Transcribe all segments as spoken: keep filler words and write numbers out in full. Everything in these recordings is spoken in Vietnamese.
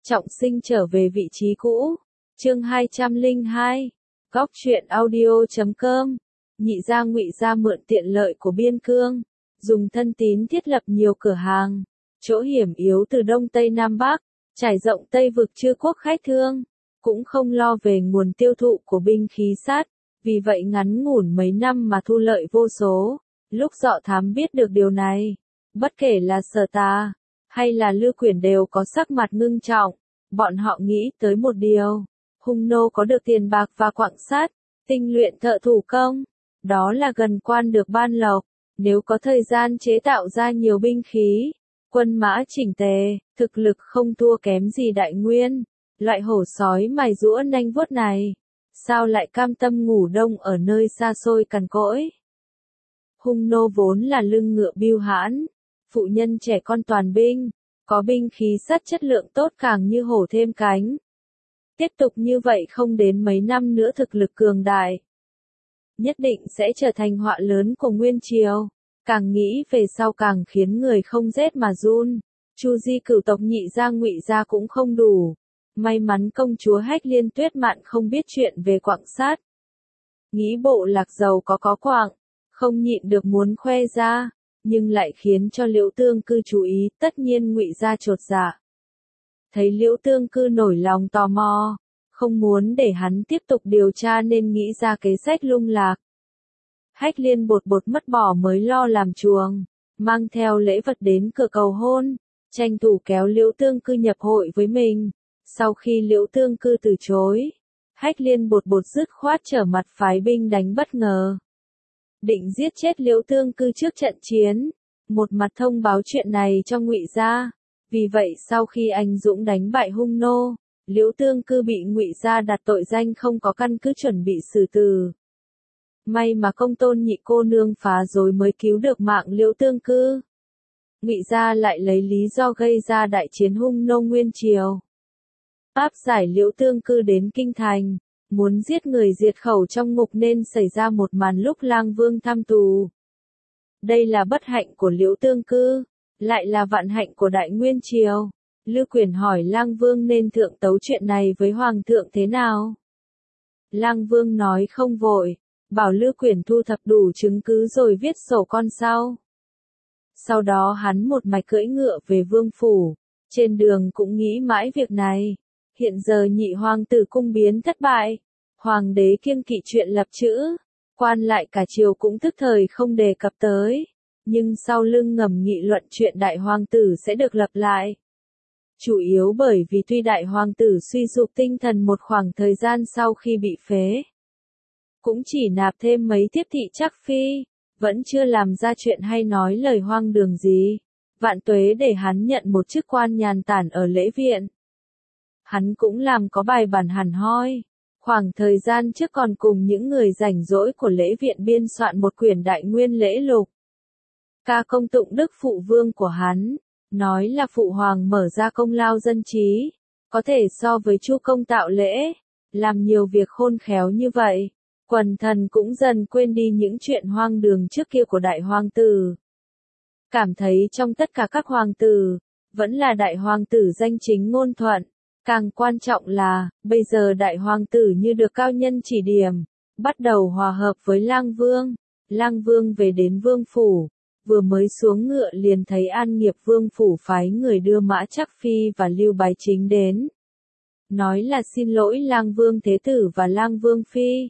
Trọng sinh trở về vị trí cũ. Chương hai trăm lẻ hai. Góc truyện audio chấm com. Nhị gia Ngụy gia mượn tiện lợi của biên cương, dùng thân tín thiết lập nhiều cửa hàng, chỗ hiểm yếu từ Đông Tây Nam Bắc, trải rộng Tây vực chư quốc khách thương, cũng không lo về nguồn tiêu thụ của binh khí sắt, vì vậy ngắn ngủn mấy năm mà thu lợi vô số. Lúc Dọ Thám biết được điều này, bất kể là Sở Tà hay là Lư Quyển đều có sắc mặt ngưng trọng. Bọn họ nghĩ tới một điều, hung nô có được tiền bạc và quặng sắt, tinh luyện thợ thủ công, đó là gần quan được ban lộc. Nếu có thời gian chế tạo ra nhiều binh khí, quân mã chỉnh tề, thực lực không thua kém gì Đại Nguyên, loại hổ sói mài giũa nanh vuốt này, sao lại cam tâm ngủ đông ở nơi xa xôi cằn cỗi. Hung nô vốn là lưng ngựa bưu hãn, phụ nhân trẻ con toàn binh, có binh khí sắt chất lượng tốt càng như hổ thêm cánh. Tiếp tục như vậy không đến mấy năm nữa thực lực cường đại, nhất định sẽ trở thành họa lớn của Nguyên Triều. Càng nghĩ về sau càng khiến người không rét mà run. Chu di cửu tộc Nhị gia Ngụy gia cũng không đủ. May mắn công chúa Hách Liên Tuyết Mạn không biết chuyện về quặng sắt. Nghĩ bộ lạc giàu có có quặng, không nhịn được muốn khoe ra, nhưng lại khiến cho Liễu Tương Cư chú ý, tất nhiên Ngụy gia chột dạ. Thấy Liễu Tương Cư nổi lòng tò mò, không muốn để hắn tiếp tục điều tra nên nghĩ ra kế sách lung lạc. Hách Liên bột bột mất bỏ mới lo làm chuồng, mang theo lễ vật đến cửa cầu hôn, tranh thủ kéo Liễu Tương Cư nhập hội với mình. Sau khi Liễu Tương Cư từ chối, Hách Liên bột bột dứt khoát trở mặt phái binh đánh bất ngờ, định giết chết Liễu Tương Cư trước trận chiến, một mặt thông báo chuyện này cho Ngụy gia. Vì vậy sau khi anh dũng đánh bại hung nô, Liễu Tương Cư bị Ngụy gia đặt tội danh không có căn cứ chuẩn bị xử tử. May mà công tôn nhị cô nương phá rối mới cứu được mạng Liễu Tương Cư. Ngụy gia lại lấy lý do gây ra đại chiến hung nô Nguyên Triều, áp giải Liễu Tương Cư đến kinh thành, muốn giết người diệt khẩu trong ngục nên xảy ra một màn lúc Lang Vương thăm tù. Đây là bất hạnh của Liễu Tương Cư, lại là vạn hạnh của Đại Nguyên Triều. Lư Quyển hỏi Lang Vương nên thượng tấu chuyện này với Hoàng thượng thế nào. Lang Vương nói không vội, bảo Lư Quyển thu thập đủ chứng cứ rồi viết sổ con sau. Sau đó hắn một mạch cưỡi ngựa về vương phủ, trên đường cũng nghĩ mãi việc này. Hiện giờ nhị hoàng tử cung biến thất bại, hoàng đế kiêng kỵ chuyện lập chữ, quan lại cả triều cũng tức thời không đề cập tới, nhưng sau lưng ngầm nghị luận chuyện đại hoàng tử sẽ được lập lại. Chủ yếu bởi vì tuy đại hoàng tử suy sụp tinh thần một khoảng thời gian sau khi bị phế, cũng chỉ nạp thêm mấy thiếp thị chắc phi, vẫn chưa làm ra chuyện hay nói lời hoang đường gì. Vạn tuế để hắn nhận một chức quan nhàn tản ở lễ viện. Hắn cũng làm có bài bản hẳn hoi. Khoảng thời gian trước còn cùng những người rảnh rỗi của lễ viện biên soạn một quyển Đại Nguyên lễ lục, ca công tụng đức phụ vương của hắn, nói là phụ hoàng mở ra công lao dân trí, có thể so với Chu công tạo lễ, làm nhiều việc khôn khéo như vậy. Quần thần cũng dần quên đi những chuyện hoang đường trước kia của đại hoàng tử. Cảm thấy trong tất cả các hoàng tử, vẫn là đại hoàng tử danh chính ngôn thuận. Càng quan trọng là, bây giờ đại hoàng tử như được cao nhân chỉ điểm, bắt đầu hòa hợp với Lang Vương. Lang Vương về đến vương phủ, vừa mới xuống ngựa liền thấy An Nghiệp vương phủ phái người đưa Mã Trắc Phi và Lưu Bái Chính đến. Nói là xin lỗi Lang Vương Thế Tử và Lang Vương Phi.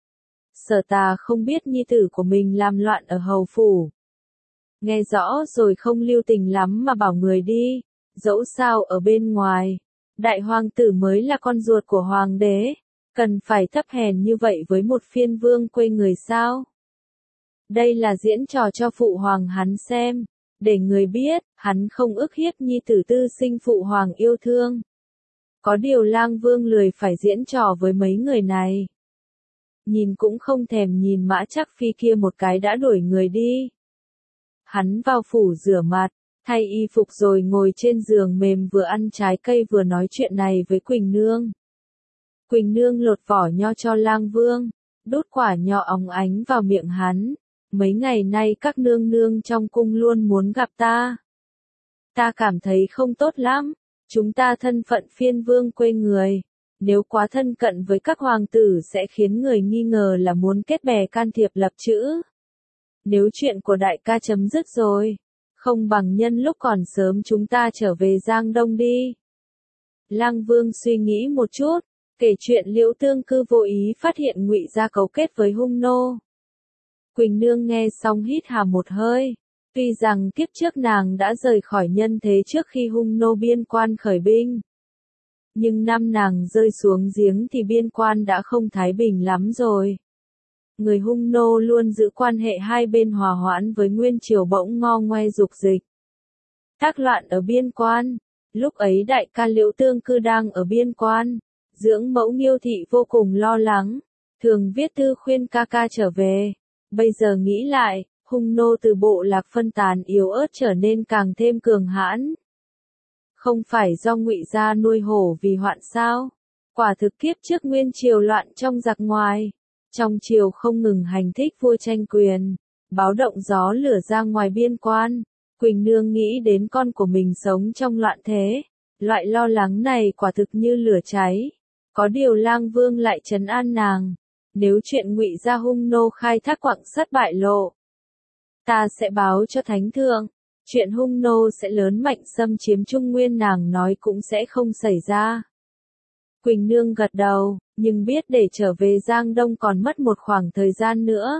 Sở Tà không biết nhi tử của mình làm loạn ở hầu phủ. Nghe rõ rồi không lưu tình lắm mà bảo người đi, dẫu sao ở bên ngoài, đại hoàng tử mới là con ruột của hoàng đế, cần phải thấp hèn như vậy với một phiên vương quê người sao? Đây là diễn trò cho phụ hoàng hắn xem, để người biết, hắn không ức hiếp nhi tử tư sinh phụ hoàng yêu thương. Có điều Lang Vương lười phải diễn trò với mấy người này. Nhìn cũng không thèm nhìn Mã Trắc Phi kia một cái đã đuổi người đi. Hắn vào phủ rửa mặt, thay y phục rồi ngồi trên giường mềm vừa ăn trái cây vừa nói chuyện này với Quỳnh Nương. Quỳnh Nương lột vỏ nho cho Lang Vương, đút quả nho óng ánh vào miệng hắn. Mấy ngày nay các nương nương trong cung luôn muốn gặp ta. Ta cảm thấy không tốt lắm, Chúng ta thân phận phiên vương quê người. Nếu quá thân cận với các hoàng tử sẽ khiến người nghi ngờ là muốn kết bè can thiệp lập chữ. Nếu chuyện của đại ca chấm dứt rồi, không bằng nhân lúc còn sớm chúng ta trở về Giang Đông đi. Lăng Vương suy nghĩ một chút, kể chuyện Liễu Tương Cư vô ý phát hiện Ngụy gia cấu kết với hung nô. Quỳnh Nương nghe xong hít hà một hơi, tuy rằng kiếp trước nàng đã rời khỏi nhân thế trước khi hung nô biên quan khởi binh. Nhưng năm nàng rơi xuống giếng thì biên quan đã không thái bình lắm rồi. Người hung nô luôn giữ quan hệ hai bên hòa hoãn với Nguyên Triều bỗng ngo ngoe dục dịch. Thác loạn ở biên quan, lúc ấy đại ca Liễu Tương Cư đang ở biên quan, dưỡng mẫu Nghiêu thị vô cùng lo lắng, thường viết thư khuyên ca ca trở về. Bây giờ nghĩ lại, hung nô từ bộ lạc phân tán yếu ớt trở nên càng thêm cường hãn. Không phải do Ngụy gia nuôi hổ vì hoạn sao? Quả thực kiếp trước Nguyên Triều loạn trong giặc ngoài. Trong triều không ngừng hành thích vua tranh quyền, báo động gió lửa ra ngoài biên quan. Quỳnh Nương nghĩ đến con của mình sống trong loạn thế. Loại lo lắng này quả thực như lửa cháy. Có điều Lang Vương lại trấn an nàng. Nếu chuyện Ngụy gia hung nô khai thác quặng sắt bại lộ, ta sẽ báo cho Thánh Thượng. Chuyện hung nô sẽ lớn mạnh xâm chiếm Trung Nguyên nàng nói cũng sẽ không xảy ra. Quỳnh Nương gật đầu, nhưng biết để trở về Giang Đông còn mất một khoảng thời gian nữa.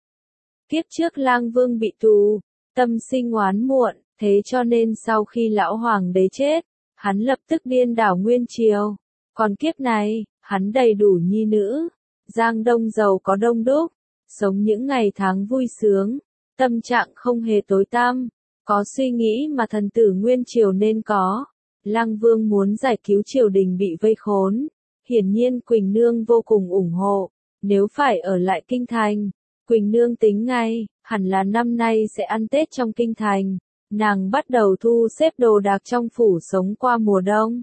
Kiếp trước Lang Vương bị tù, tâm sinh oán muộn, thế cho nên sau khi lão hoàng đế chết, hắn lập tức điên đảo Nguyên Triều. Còn kiếp này, hắn đầy đủ nhi nữ, Giang Đông giàu có đông đúc, sống những ngày tháng vui sướng, tâm trạng không hề tối tăm, có suy nghĩ mà thần tử Nguyên Triều nên có. Lăng Vương muốn giải cứu triều đình bị vây khốn, hiển nhiên Quỳnh Nương vô cùng ủng hộ. Nếu phải ở lại kinh thành, Quỳnh Nương tính ngay, hẳn là năm nay sẽ ăn Tết trong kinh thành. Nàng bắt đầu thu xếp đồ đạc trong phủ sống qua mùa đông.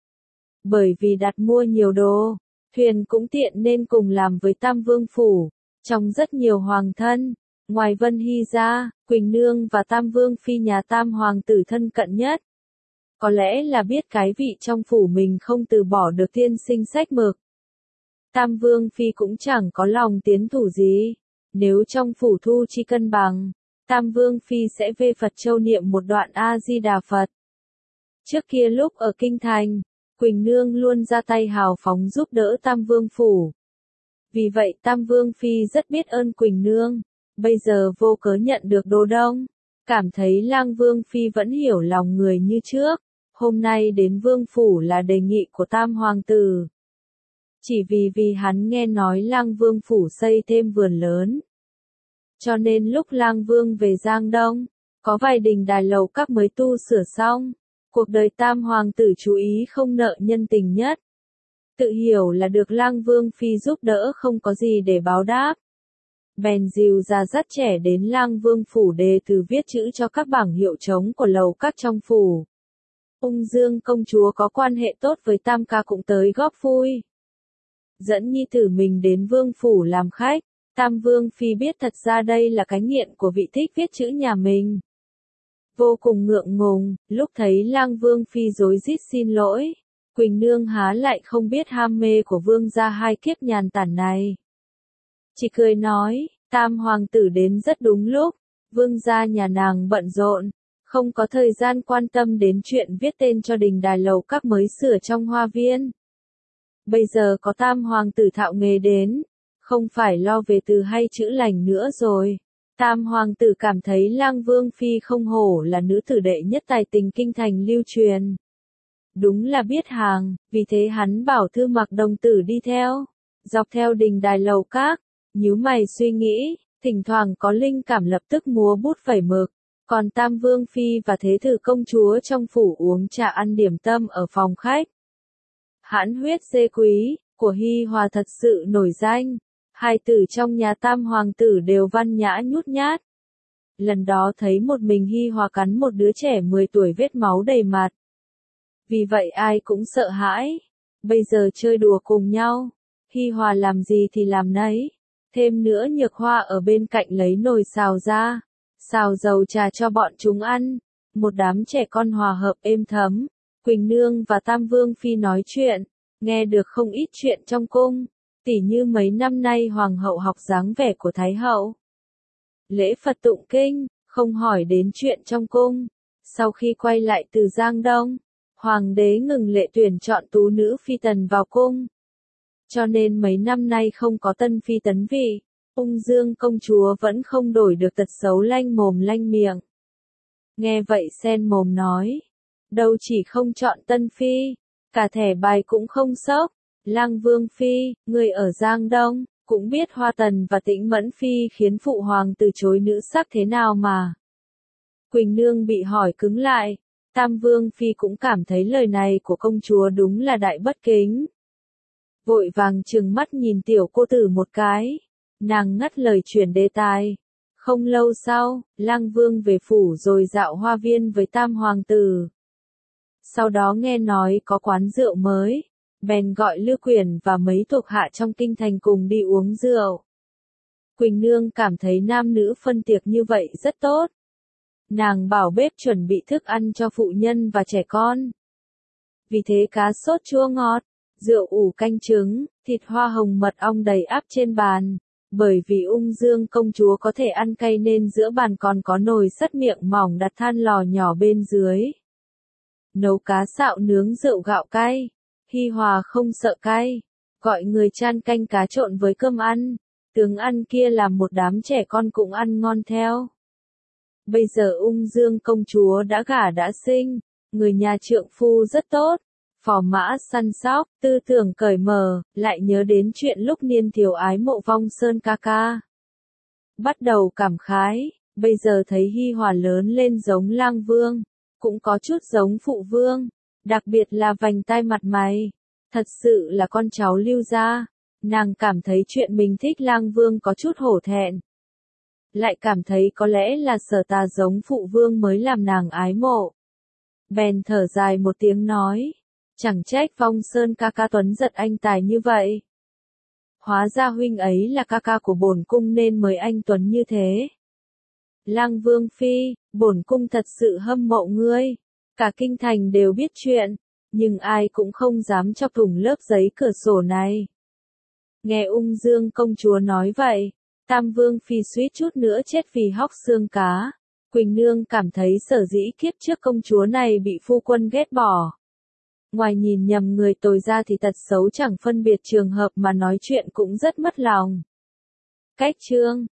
Bởi vì đặt mua nhiều đồ, thuyền cũng tiện nên cùng làm với Tam Vương phủ. Trong rất nhiều hoàng thân, ngoài Vân Hy ra, Quỳnh Nương và Tam Vương phi nhà Tam hoàng tử thân cận nhất. Có lẽ là biết cái vị trong phủ mình không từ bỏ được tiên sinh sách mực. Tam Vương phi cũng chẳng có lòng tiến thủ gì. Nếu trong phủ thu chi cân bằng, Tam Vương phi sẽ về Phật Châu niệm một đoạn A-di-đà Phật. Trước kia lúc ở kinh thành, Quỳnh Nương luôn ra tay hào phóng giúp đỡ Tam Vương phủ. Vì vậy Tam Vương phi rất biết ơn Quỳnh Nương. Bây giờ vô cớ nhận được đồ đông, cảm thấy Lang Vương phi vẫn hiểu lòng người như trước. Hôm nay đến vương phủ là đề nghị của Tam hoàng tử. Chỉ vì vì hắn nghe nói Lang Vương phủ xây thêm vườn lớn. Cho nên lúc Lang Vương về Giang Đông, có vài đình đài lầu các mới tu sửa xong. Cuộc đời Tam hoàng tử chú ý không nợ nhân tình nhất. Tự hiểu là được Lang Vương phi giúp đỡ không có gì để báo đáp. Bèn dìu già dắt trẻ đến Lang Vương phủ đề từ viết chữ cho các bảng hiệu trống của lầu các trong phủ. Ung Dương công chúa có quan hệ tốt với Tam ca cũng tới góp vui. Dẫn nhi tử mình đến vương phủ làm khách, Tam Vương phi biết thật ra đây là cái nghiện của vị thích viết chữ nhà mình. Vô cùng ngượng ngùng, lúc thấy Lang Vương phi rối rít xin lỗi, Quỳnh Nương há lại không biết ham mê của vương gia hai kiếp nhàn tản này. Chỉ cười nói, Tam hoàng tử đến rất đúng lúc, vương gia nhà nàng bận rộn, không có thời gian quan tâm đến chuyện viết tên cho đình đài lầu các mới sửa trong hoa viên. Bây giờ có Tam hoàng tử thạo nghề đến, không phải lo về từ hay chữ lành nữa rồi. Tam hoàng tử cảm thấy Lang Vương phi không hổ là nữ tử đệ nhất tài tình kinh thành lưu truyền. Đúng là biết hàng, vì thế hắn bảo Thư Mặc đồng tử đi theo, dọc theo đình đài lầu các, nhíu mày suy nghĩ, thỉnh thoảng có linh cảm lập tức múa bút phẩy mực. Còn Tam Vương phi và Thế tử công chúa trong phủ uống trà ăn điểm tâm ở phòng khách. Hãn huyết dê quý của Hi Hòa thật sự nổi danh. Hai tử trong nhà Tam hoàng tử đều văn nhã nhút nhát. Lần đó thấy một mình Hi Hòa cắn một đứa trẻ mười tuổi vết máu đầy mặt. Vì vậy ai cũng sợ hãi. Bây giờ chơi đùa cùng nhau, Hi Hòa làm gì thì làm nấy. Thêm nữa Nhược Hoa ở bên cạnh lấy nồi xào ra, xào dầu trà cho bọn chúng ăn. Một đám trẻ con hòa hợp êm thấm. Quỳnh Nương và Tam Vương Phi nói chuyện, nghe được không ít chuyện trong cung, tỉ như mấy năm nay Hoàng hậu học dáng vẻ của Thái hậu. Lễ Phật tụng kinh, không hỏi đến chuyện trong cung. Sau khi quay lại từ Giang Đông, Hoàng đế ngừng lệ tuyển chọn tú nữ phi tần vào cung. Cho nên mấy năm nay không có tân phi tấn vị, Ung Dương công chúa vẫn không đổi được tật xấu lanh mồm lanh miệng. Nghe vậy sen mồm nói, đâu chỉ không chọn tân phi, cả thẻ bài cũng không sốc. Lăng Vương Phi, người ở Giang Đông, cũng biết Hoa Tần và Tĩnh Mẫn Phi khiến phụ hoàng từ chối nữ sắc thế nào mà. Quỳnh Nương bị hỏi cứng lại, Tam Vương Phi cũng cảm thấy lời này của công chúa đúng là đại bất kính. Vội vàng trừng mắt nhìn tiểu cô tử một cái, nàng ngắt lời chuyển đề tài. Không lâu sau, Lăng Vương về phủ rồi dạo hoa viên với Tam Hoàng tử. Sau đó nghe nói có quán rượu mới, bèn gọi Lưu Quyền và mấy thuộc hạ trong kinh thành cùng đi uống rượu. Quỳnh Nương cảm thấy nam nữ phân tiệc như vậy rất tốt. Nàng bảo bếp chuẩn bị thức ăn cho phụ nhân và trẻ con. Vì thế cá sốt chua ngọt, rượu ủ canh trứng, thịt hoa hồng mật ong đầy ắp trên bàn. Bởi vì Ung Dương công chúa có thể ăn cay nên giữa bàn còn có nồi sắt miệng mỏng đặt than lò nhỏ bên dưới. Nấu cá xạo nướng rượu gạo cay. Hi Hòa không sợ cay, gọi người chan canh cá trộn với cơm ăn. Tướng ăn kia làm một đám trẻ con cũng ăn ngon theo. Bây giờ Ung Dương công chúa đã gả đã sinh, người nhà trượng phu rất tốt, phò mã săn sóc, tư tưởng cởi mở, lại nhớ đến chuyện lúc niên thiếu ái mộ Vong Sơn ca ca. Bắt đầu cảm khái, bây giờ thấy Hi Hòa lớn lên giống Lang Vương, cũng có chút giống phụ vương, đặc biệt là vành tai mặt mày, thật sự là con cháu Lưu gia. Nàng cảm thấy chuyện mình thích Lang Vương có chút hổ thẹn. Lại cảm thấy có lẽ là Sở Tà giống phụ vương mới làm nàng ái mộ. Bèn thở dài một tiếng nói, chẳng trách Vong Sơn ca ca tuấn giật anh tài như vậy. Hóa ra huynh ấy là ca ca của bổn cung nên mới anh tuấn như thế. Lăng Vương Phi, bổn cung thật sự hâm mộ ngươi. Cả kinh thành đều biết chuyện, nhưng ai cũng không dám chọc thủng lớp giấy cửa sổ này. Nghe Ung Dương công chúa nói vậy, Tam Vương Phi suýt chút nữa chết vì hóc xương cá. Quỳnh Nương cảm thấy sở dĩ kiếp trước công chúa này bị phu quân ghét bỏ. Ngoài nhìn nhầm người tồi ra thì tật xấu chẳng phân biệt trường hợp mà nói chuyện cũng rất mất lòng. Cách chương